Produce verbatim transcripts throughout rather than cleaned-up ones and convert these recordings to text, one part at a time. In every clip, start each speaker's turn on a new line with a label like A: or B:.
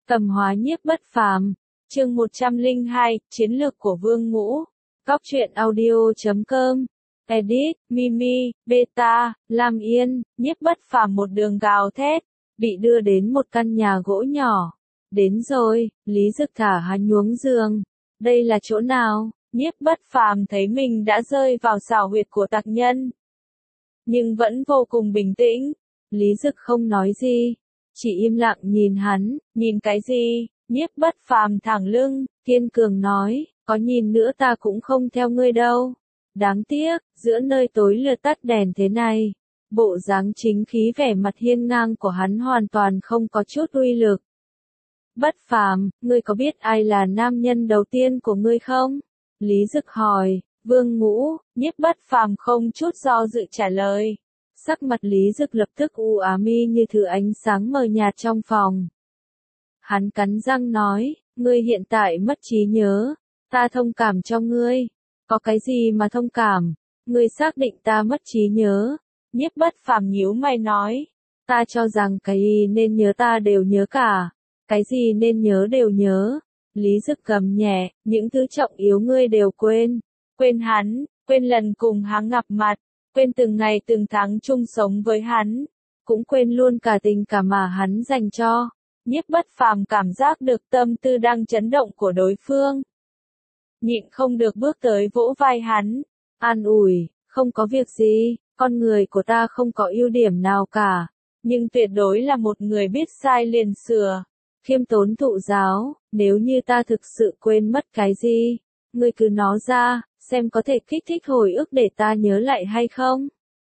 A: Tầm hóa nhiếp bất phàm, chương một trăm lẻ hai, chiến lược của Vương Ngũ. Góc truyện audio chấm com. Edit, Mimi, Beta, Lam Yên, nhiếp bất phàm một đường gào thét, bị đưa đến một căn nhà gỗ nhỏ. Đến rồi, Lý Dực thả hắn nhuốm giường. Đây là chỗ nào? Nhiếp bất phàm thấy mình đã rơi vào xào huyệt của tặc nhân. Nhưng vẫn vô cùng bình tĩnh. Lý Dực không nói gì. Chỉ im lặng nhìn hắn, nhìn cái gì? Nhiếp bất phàm thẳng lưng, kiên cường nói, có nhìn nữa ta cũng không theo ngươi đâu. Đáng tiếc, giữa nơi tối lửa tắt đèn thế này, bộ dáng chính khí vẻ mặt hiên ngang của hắn hoàn toàn không có chút uy lực. Bất phàm, ngươi có biết ai là nam nhân đầu tiên của ngươi không? Lý Dực hỏi. Vương Ngũ. Nhiếp bất phàm không chút do dự trả lời. Sắc mặt Lý Dực lập tức u ám y như thứ ánh sáng mờ nhạt trong phòng. Hắn cắn răng nói, ngươi hiện tại mất trí nhớ, ta thông cảm cho ngươi. Có cái gì mà thông cảm? Ngươi xác định ta mất trí nhớ? Nhiếp bất phàm nhíu mày nói, ta cho rằng cái gì nên nhớ ta đều nhớ cả, cái gì nên nhớ đều nhớ. Lý Dực gầm nhẹ, những thứ trọng yếu ngươi đều quên, quên hắn, quên lần cùng hắn gặp mặt, quên từng ngày từng tháng chung sống với hắn, cũng quên luôn cả tình cảm mà hắn dành cho. Nhiếp bất phàm cảm giác được tâm tư đang chấn động của đối phương. Nhịn không được bước tới vỗ vai hắn, an ủi, không có việc gì, con người của ta không có ưu điểm nào cả, nhưng tuyệt đối là một người biết sai liền sửa, khiêm tốn thụ giáo. Nếu như ta thực sự quên mất cái gì, ngươi cứ nói ra, xem có thể kích thích hồi ức để ta nhớ lại hay không.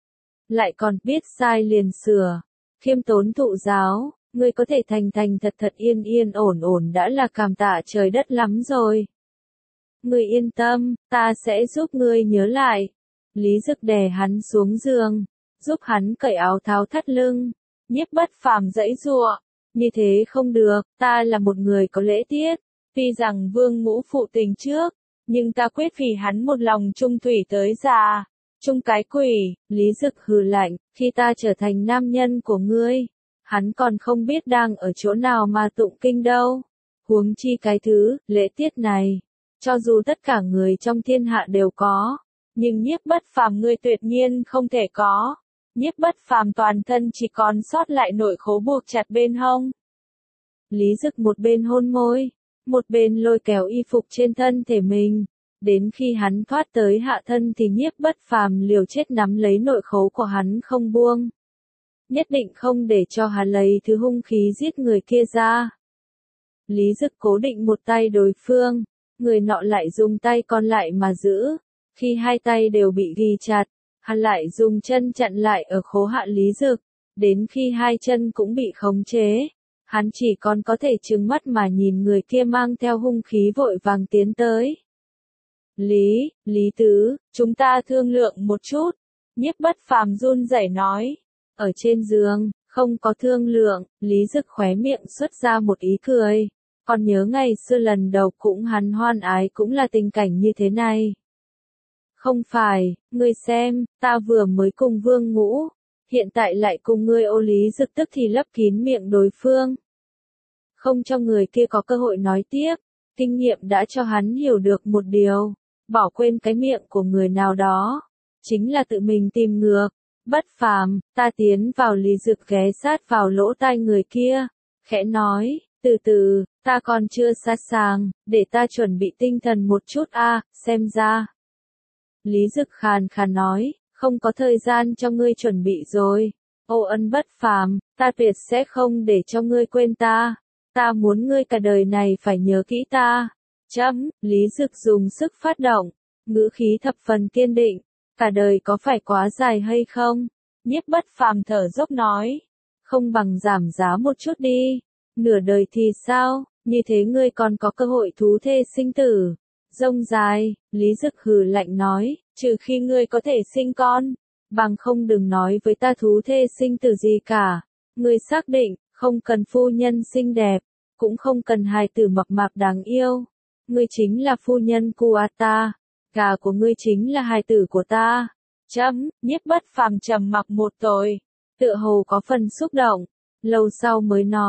A: Lại còn biết sai liền sửa, khiêm tốn thụ giáo, ngươi có thể thành thành thật thật yên yên ổn ổn đã là cảm tạ trời đất lắm rồi. Ngươi yên tâm, ta sẽ giúp ngươi nhớ lại. Lý Dực đè hắn xuống giường, giúp hắn cởi áo tháo thắt lưng. Nhiếp bất phàm giãy giụa, như thế không được, ta là một người có lễ tiết. Tuy rằng Vương Ngũ phụ tình trước, nhưng ta quyết vì hắn một lòng trung thủy tới già. Trung cái quỷ. Lý Dực hừ lạnh, khi ta trở thành nam nhân của ngươi, hắn còn không biết đang ở chỗ nào mà tụng kinh đâu. Huống chi cái thứ lễ tiết này, cho dù tất cả người trong thiên hạ đều có, nhưng nhiếp bất phàm ngươi tuyệt nhiên không thể có. Nhiếp bất phàm toàn thân chỉ còn sót lại nội khố buộc chặt bên hông. Lý Dực một bên hôn môi, một bên lôi kéo y phục trên thân thể mình. Đến khi hắn thoát tới hạ thân thì nhiếp bất phàm liều chết nắm lấy nội khố của hắn không buông. Nhất định không để cho hắn lấy thứ hung khí giết người kia ra. Lý Dực cố định một tay đối phương, người nọ lại dùng tay còn lại mà giữ. Khi hai tay đều bị ghi chặt, hắn lại dùng chân chặn lại ở khố hạ Lý Dực. Đến khi hai chân cũng bị khống chế, hắn chỉ còn có thể trừng mắt mà nhìn người kia mang theo hung khí vội vàng tiến tới. Lý, Lý Tứ, chúng ta thương lượng một chút. Nhiếp bất phàm run rẩy nói. Ở trên giường, không có thương lượng. Lý Dực khóe miệng xuất ra một ý cười. Còn nhớ ngày xưa lần đầu cũng hắn hoan ái cũng là tình cảnh như thế này. Không phải, ngươi xem, ta vừa mới cùng Vương Ngũ, hiện tại lại cùng ngươi ô. Lý Dực tức thì lấp kín miệng đối phương, không cho người kia có cơ hội nói tiếp. Kinh nghiệm đã cho hắn hiểu được một điều, bỏ quên cái miệng của người nào đó, chính là tự mình tìm ngược. Bất phàm, ta tiến vào. Lý Dực ghé sát vào lỗ tai người kia, khẽ nói, từ từ, ta còn chưa sát sàng, để ta chuẩn bị tinh thần một chút a, à, xem ra. Lý Dực khàn khàn nói, không có thời gian cho ngươi chuẩn bị rồi. Ô ân bất phàm, ta tuyệt sẽ không để cho ngươi quên ta. Ta muốn ngươi cả đời này phải nhớ kỹ ta. Chấm. Lý Dực dùng sức phát động, ngữ khí thập phần kiên định. Cả đời có phải quá dài hay không? Nhiếp bất phàm thở dốc nói, không bằng giảm giá một chút đi. Nửa đời thì sao? Như thế ngươi còn có cơ hội thú thê sinh tử. Rông dài. Lý Dực hừ lạnh nói, trừ khi ngươi có thể sinh con, bằng không đừng nói với ta thú thê sinh tử gì cả. Ngươi xác định, không cần phu nhân xinh đẹp, cũng không cần hài tử mập mạp đáng yêu. Ngươi chính là phu nhân của ta, gà của ngươi chính là hài tử của ta. Chấm. Nhiếp bất phàm trầm mặc một hồi, tựa hồ có phần xúc động, lâu sau mới nói,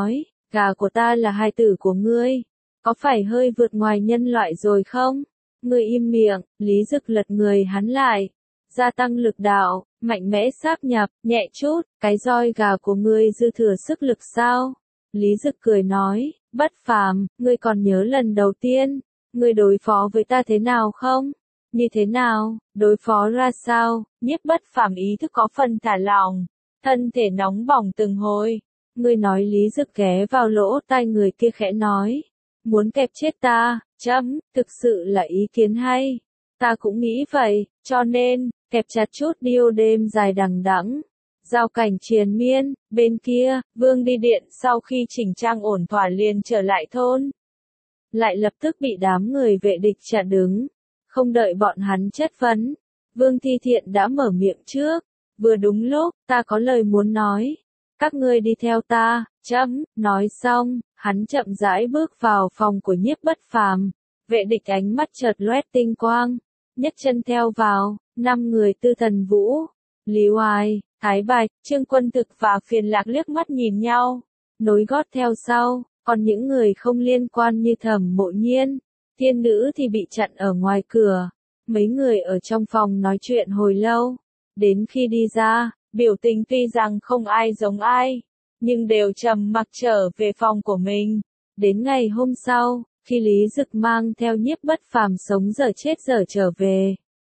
A: gà của ta là hài tử của ngươi, có phải hơi vượt ngoài nhân loại rồi không? Ngươi im miệng, Lý Dực lật người hắn lại, gia tăng lực đạo, mạnh mẽ sáp nhập, nhẹ chút, cái roi gà của ngươi dư thừa sức lực sao? Lý Dực cười nói, Bất Phàm, ngươi còn nhớ lần đầu tiên, ngươi đối phó với ta thế nào không? Như thế nào, đối phó ra sao? Nhiếp Bất Phàm ý thức có phần thả lỏng, thân thể nóng bỏng từng hồi. Ngươi nói. Lý Dực ghé vào lỗ tai người kia khẽ nói, muốn kẹp chết ta, chấm, thực sự là ý kiến hay. Ta cũng nghĩ vậy, cho nên, kẹp chặt chút đi ô đêm dài đằng đẵng. Giao cảnh triền miên, bên kia, Vương đi điện sau khi chỉnh trang ổn thỏa liền trở lại thôn. Lại lập tức bị đám người vệ địch chặn đứng. Không đợi bọn hắn chất vấn, Vương Thi Thiện đã mở miệng trước. Vừa đúng lúc, ta có lời muốn nói. Các ngươi đi theo ta, chấm, nói xong, hắn chậm rãi bước vào phòng của Nhiếp Bất Phàm. Vệ địch ánh mắt chợt loét tinh quang, nhấc chân theo vào, năm người Tư Thần Vũ, Lý Oai, Thái Bạch, Trương Quân Thực và Phiền Lạc liếc mắt nhìn nhau, nối gót theo sau, còn những người không liên quan như Thẩm Mộ Nhiên, Thiên Nữ thì bị chặn ở ngoài cửa. Mấy người ở trong phòng nói chuyện hồi lâu, đến khi đi ra, biểu tình tuy rằng không ai giống ai, nhưng đều trầm mặc trở về phòng của mình. Đến ngày hôm sau, khi Lý Dực mang theo Nhiếp Bất Phàm sống dở chết dở trở về,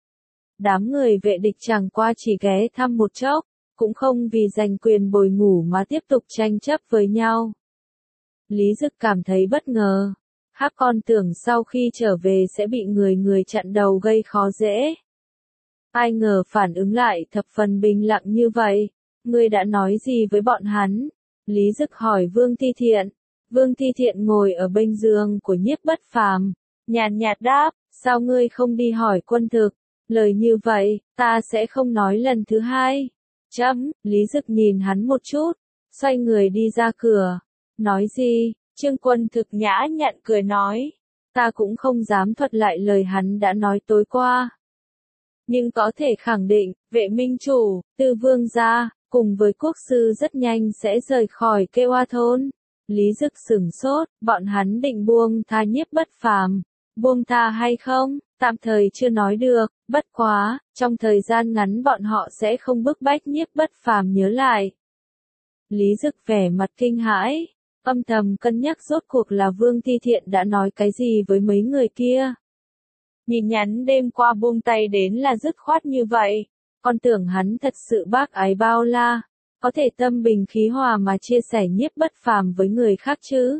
A: đám người vệ địch chẳng qua chỉ ghé thăm một chốc, cũng không vì giành quyền bồi ngủ mà tiếp tục tranh chấp với nhau. Lý Dực cảm thấy bất ngờ, hắc con tưởng sau khi trở về sẽ bị người người chặn đầu gây khó dễ. Ai ngờ phản ứng lại thập phần bình lặng như vậy. Ngươi đã nói gì với bọn hắn? Lý Dực hỏi Vương Thi Thiện. Vương Thi Thiện ngồi ở bên giường của Nhiếp Bất Phàm, nhàn nhạt đáp, sao ngươi không đi hỏi Quân Thực? Lời như vậy, ta sẽ không nói lần thứ hai. Chấm, Lý Dực nhìn hắn một chút, xoay người đi ra cửa. Nói gì? Trương Quân Thực nhã nhặn cười nói, ta cũng không dám thuật lại lời hắn đã nói tối qua. Nhưng có thể khẳng định, vệ minh chủ, Tư Vương gia, cùng với quốc sư rất nhanh sẽ rời khỏi Kê Oa thôn. Lý Dực sửng sốt, bọn hắn định buông tha Nhiếp Bất Phàm, buông tha hay không, tạm thời chưa nói được, bất quá, trong thời gian ngắn bọn họ sẽ không bức bách Nhiếp Bất Phàm nhớ lại. Lý Dực vẻ mặt kinh hãi, âm thầm cân nhắc rốt cuộc là Vương Thi Thiện đã nói cái gì với mấy người kia. Nhìn nhắn đêm qua buông tay đến là dứt khoát như vậy, con tưởng hắn thật sự bác ái bao la, có thể tâm bình khí hòa mà chia sẻ Nhiếp Bất Phàm với người khác chứ.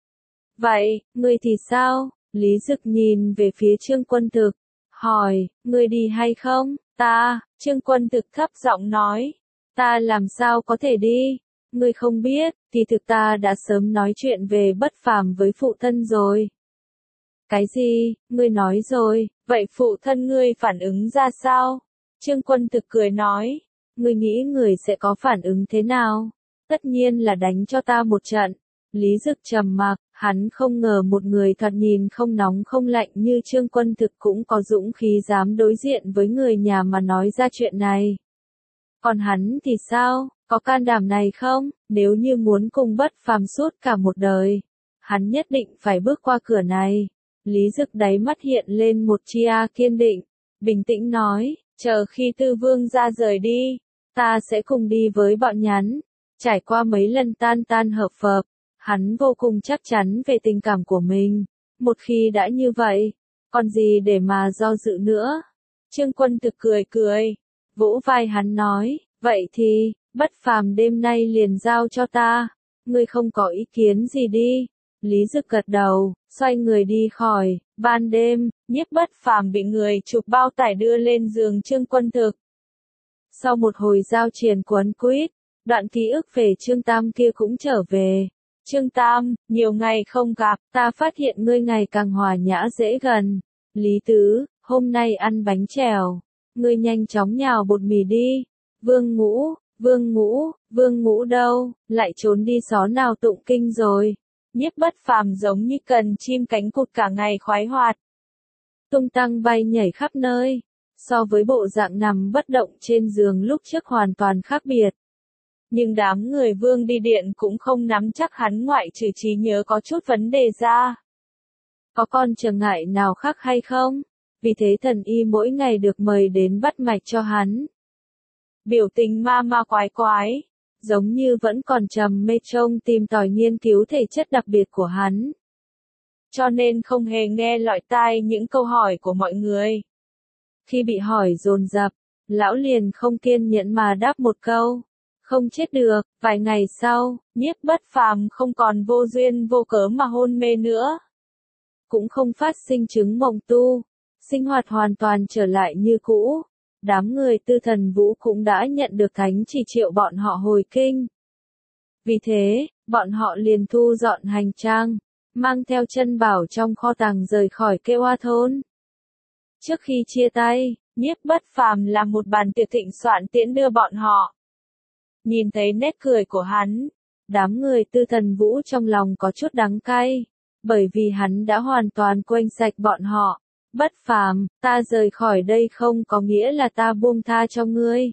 A: Vậy, ngươi thì sao? Lý Dực nhìn về phía Trương Quân Thực, hỏi, ngươi đi hay không? Ta, Trương Quân Thực thấp giọng nói, ta làm sao có thể đi? Ngươi không biết, thì thực ta đã sớm nói chuyện về Bất Phàm với phụ thân rồi. Cái gì, ngươi nói rồi, vậy phụ thân ngươi phản ứng ra sao? Trương Quân Thực cười nói, ngươi nghĩ người sẽ có phản ứng thế nào? Tất nhiên là đánh cho ta một trận. Lý Dực trầm mặc, hắn không ngờ một người thoạt nhìn không nóng không lạnh như Trương Quân Thực cũng có dũng khí dám đối diện với người nhà mà nói ra chuyện này. Còn hắn thì sao, có can đảm này không? Nếu như muốn cùng Bất Phàm suốt cả một đời, hắn nhất định phải bước qua cửa này. Lý Dực đáy mắt hiện lên một chia kiên định, bình tĩnh nói, chờ khi Tư Vương ra rời đi, ta sẽ cùng đi với bọn nhắn. Trải qua mấy lần tan tan hợp phập, hắn vô cùng chắc chắn về tình cảm của mình. Một khi đã như vậy, còn gì để mà do dự nữa? Trương Quân Thực cười cười, vỗ vai hắn nói, vậy thì, Bất Phàm đêm nay liền giao cho ta, ngươi không có ý kiến gì đi. Lý Dực gật đầu, xoay người đi khỏi. Ban đêm, Nhiếp Bất Phàm bị người chụp bao tải đưa lên giường Trương Quân Thực. Sau một hồi giao triền quấn quýt, đoạn ký ức về Trương Tam kia cũng trở về. Trương Tam, nhiều ngày không gặp, ta phát hiện ngươi ngày càng hòa nhã dễ gần. Lý Tứ, hôm nay ăn bánh trèo, ngươi nhanh chóng nhào bột mì đi. Vương Ngũ, Vương Ngũ, Vương Ngũ đâu, lại trốn đi xó nào tụng kinh rồi. Nhiếp Bất Phàm giống như cần chim cánh cụt cả ngày khoái hoạt, tung tăng bay nhảy khắp nơi, so với bộ dạng nằm bất động trên giường lúc trước hoàn toàn khác biệt. Nhưng đám người Vương đi điện cũng không nắm chắc hắn ngoại trừ trí nhớ có chút vấn đề ra. Có con trở ngại nào khác hay không? Vì thế thần y mỗi ngày được mời đến bắt mạch cho hắn. Biểu tình ma ma quái quái, giống như vẫn còn trầm mê trông tìm tòi nghiên cứu thể chất đặc biệt của hắn. Cho nên không hề nghe lọt tai những câu hỏi của mọi người. Khi bị hỏi dồn dập, lão liền không kiên nhẫn mà đáp một câu. Không chết được. Vài ngày sau, Nhiếp Bất Phàm không còn vô duyên vô cớ mà hôn mê nữa. Cũng không phát sinh chứng mộng tu. Sinh hoạt hoàn toàn trở lại như cũ. Đám người Tư Thần Vũ cũng đã nhận được thánh chỉ triệu bọn họ hồi kinh. Vì thế, bọn họ liền thu dọn hành trang, mang theo chân bảo trong kho tàng rời khỏi Kê Hoa thôn. Trước khi chia tay, Nhiếp Bất Phàm làm một bàn tiệc thịnh soạn tiễn đưa bọn họ. Nhìn thấy nét cười của hắn, đám người Tư Thần Vũ trong lòng có chút đắng cay, bởi vì hắn đã hoàn toàn quên sạch bọn họ. Bất Phàm, ta rời khỏi đây không có nghĩa là ta buông tha cho ngươi.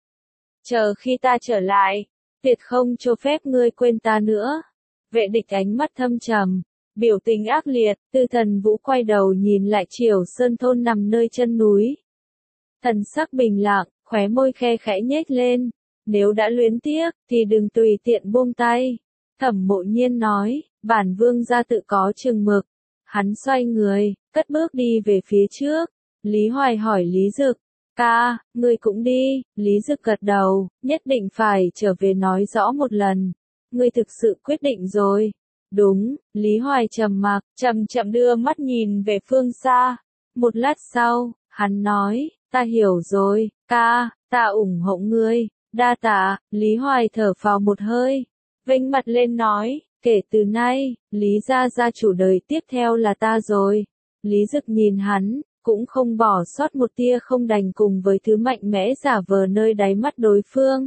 A: Chờ khi ta trở lại, tuyệt không cho phép ngươi quên ta nữa. Vệ Địch ánh mắt thâm trầm, biểu tình ác liệt. Tư Thần Vũ quay đầu nhìn lại Triều Sơn thôn nằm nơi chân núi. Thần sắc bình lặng, khóe môi khe khẽ nhếch lên. Nếu đã luyến tiếc, thì đừng tùy tiện buông tay. Thẩm Mộ Nhiên nói, bản vương gia tự có chừng mực. Hắn xoay người, cất bước đi về phía trước. Lý Hoài hỏi Lý Dực, ca, ngươi cũng đi. Lý Dực gật đầu, nhất định phải trở về nói rõ một lần. Ngươi thực sự quyết định rồi. Đúng. Lý Hoài trầm mặc, chậm chậm đưa mắt nhìn về phương xa. Một lát sau, hắn nói, ta hiểu rồi, ca, ta ủng hộ ngươi. Đa tạ. Lý Hoài thở phào một hơi, vênh mặt lên nói, kể từ nay, Lý gia gia chủ đời tiếp theo là ta rồi. Lý Dực nhìn hắn, cũng không bỏ sót một tia không đành cùng với thứ mạnh mẽ giả vờ nơi đáy mắt đối phương.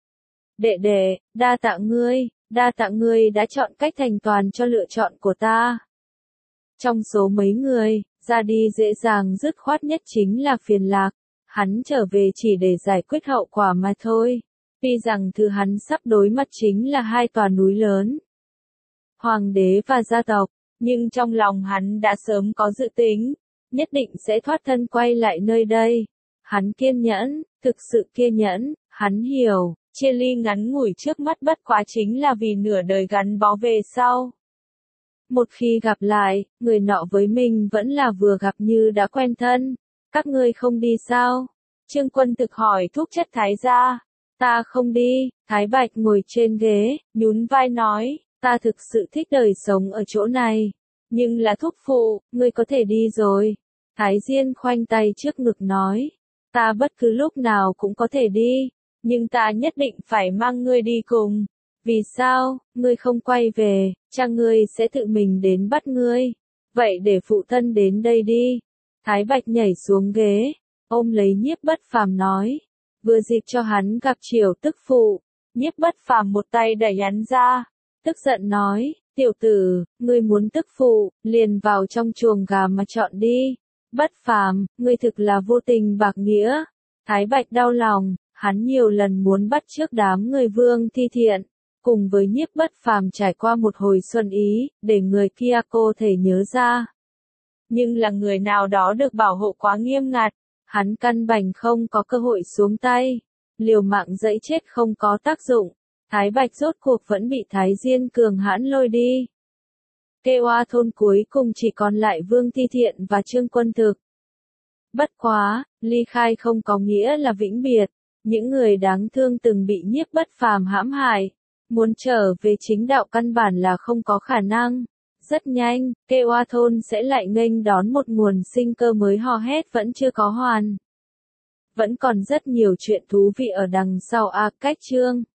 A: Đệ đệ, đa tạ ngươi, đa tạ ngươi đã chọn cách thành toàn cho lựa chọn của ta. Trong số mấy người, ra đi dễ dàng dứt khoát nhất chính là Phiền Lạc. Hắn trở về chỉ để giải quyết hậu quả mà thôi. Tuy rằng thứ hắn sắp đối mặt chính là hai tòa núi lớn, hoàng đế và gia tộc, nhưng trong lòng hắn đã sớm có dự tính, nhất định sẽ thoát thân quay lại nơi đây. Hắn kiên nhẫn, thực sự kiên nhẫn, hắn hiểu, chia ly ngắn ngủi trước mắt bất quá chính là vì nửa đời gắn bó về sau. Một khi gặp lại, người nọ với mình vẫn là vừa gặp như đã quen thân. Các ngươi không đi sao? Trương Quân Thực hỏi Thúc Chất Thái gia. Ta không đi. Thái Bạch ngồi trên ghế, nhún vai nói, ta thực sự thích đời sống ở chỗ này. Nhưng là thúc phụ, ngươi có thể đi rồi. Thái Diên khoanh tay trước ngực nói, ta bất cứ lúc nào cũng có thể đi, nhưng ta nhất định phải mang ngươi đi cùng. Vì sao, ngươi không quay về, cha ngươi sẽ tự mình đến bắt ngươi. Vậy để phụ thân đến đây đi. Thái Bạch nhảy xuống ghế, ôm lấy Nhiếp Bất Phàm nói, vừa dịp cho hắn gặp Triều tức phụ. Nhiếp Bất Phàm một tay đẩy hắn ra, tức giận nói, tiểu tử, ngươi muốn tức phụ, liền vào trong chuồng gà mà chọn đi. Bất Phàm, ngươi thực là vô tình bạc nghĩa. Thái Bạch đau lòng, hắn nhiều lần muốn bắt chước đám người Vương Thi Thiện, cùng với Nhiếp Bất Phàm trải qua một hồi xuân ý, để người kia cô thể nhớ ra. Nhưng là người nào đó được bảo hộ quá nghiêm ngặt, hắn căn bản không có cơ hội xuống tay. Liều mạng dẫy chết không có tác dụng. Thái Bạch rốt cuộc vẫn bị Thái Diên cường hãn lôi đi. Kê Hoa thôn cuối cùng chỉ còn lại Vương Thi Thiện và Trương Quân Thực. Bất quá, ly khai không có nghĩa là vĩnh biệt. Những người đáng thương từng bị Nhiếp Bất Phàm hãm hại, muốn trở về chính đạo căn bản là không có khả năng. Rất nhanh, Kê Hoa thôn sẽ lại nghênh đón một nguồn sinh cơ mới hò hét vẫn chưa có hoàn. Vẫn còn rất nhiều chuyện thú vị ở đằng sau A Cách chương.